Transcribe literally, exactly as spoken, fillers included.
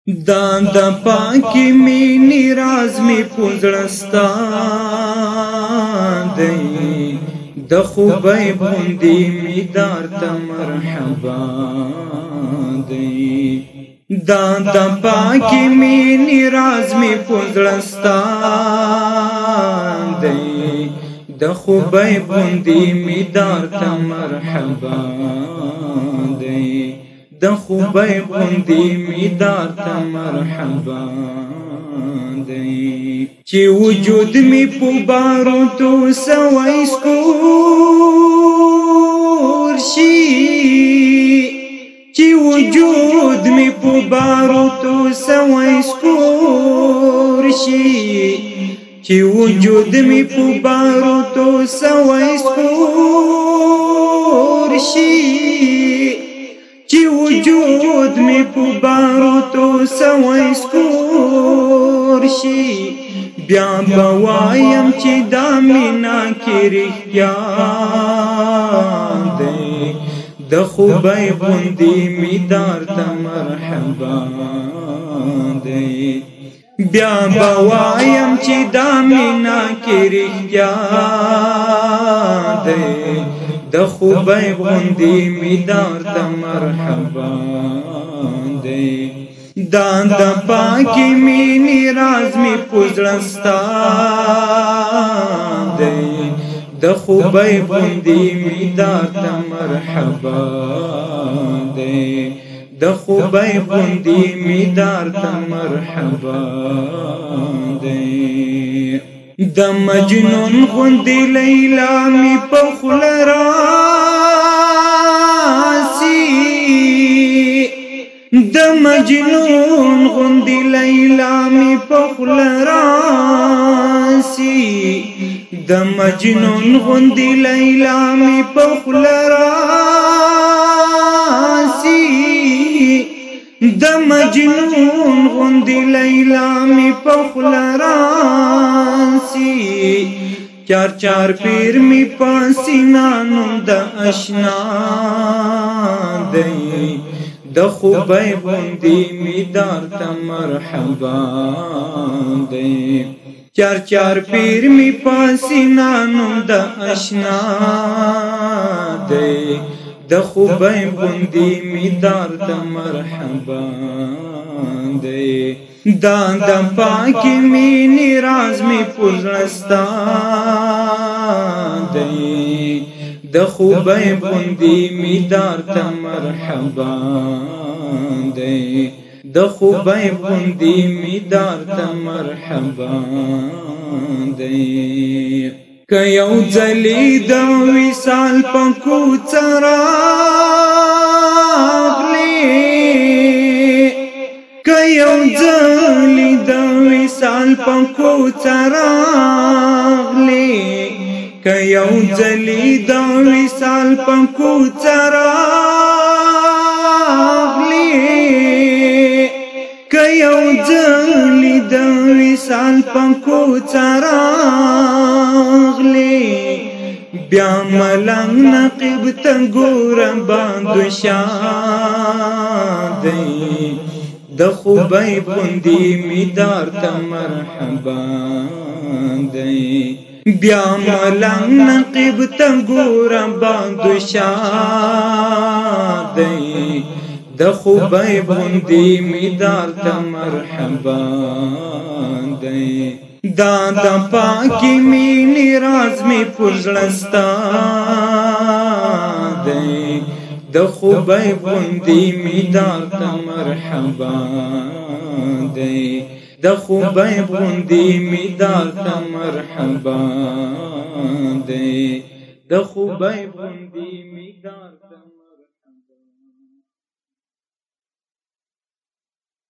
دا د پاکی مینی راز می پوزړستا دی د خوبای بوندی می دار ته مرحبا دی دا د پاکی مینی راز می پوزړستا دی د خوبای بوندی می دار ته مرحبا دی د خوبای بوندی می دار ته مرحبا دی چې وجود می په بارو تو سوای سکور شي چې وجود می په بارو تو سوای سکور شي چې وجود می په بارو تو سوای سکور شي چې وجود می په بارو تو سوای سکور شي بیا بوایم چې دا مینا کې رښتیا دی د خوبای بوندی می دار ته مرحبا دی بیا بوایم چې دا مینا کې رښتیا دی د خوبای بوندی می دار ته مرحبا دی دا د پاکی مینی راز می پوزړستا دی د خوبای بوندی می دار ته مرحبا دی د خوبای بوندی می دار ته مرحبا دی د مجنون غوندی لیلا می په خوله راسی د مجنون غوندی لیلا می په خوله راسی د مجنون غوندی لیلا می په خوله راسی د مجنون غوندی لیلا می په خوله راسی چار چار پیر می پاسینانو د اشنا دی د خوبای بوندی می دار ته مرحبا دی چار چار پیر می پاسینانو د اشنا دی د خوبای بوندی می دار ته مرحبا دی دا د پاکی مینی راز می پوزړستا دی د خوبای بوندی می دار ته مرحبا دی د خوبای بوندی می دار ته مرحبا دی که یو ځلی د وصال په کوڅه راغلی که یو ځلی د وصال په کوڅه راغلی که یو ځلی د وصال په کوڅه راغلی که یو ځلی د وصال په کوڅه راغلی بیا ملنګ نقیب ته ګوره باندو شاه دی د خوبای بوندی می دار ته مرحبا دی بیا ملنګ نقیب ته ګوره باندو شاه دی د خوبای بوندی می دار ته مرحبا دی دا د پاکی مینی راز می پوزړستا دی د خوبای بوندی می دار ته مرحبا دی د خوبای بوندی می دار ته مرحبا دی د خوبای بوندی می دار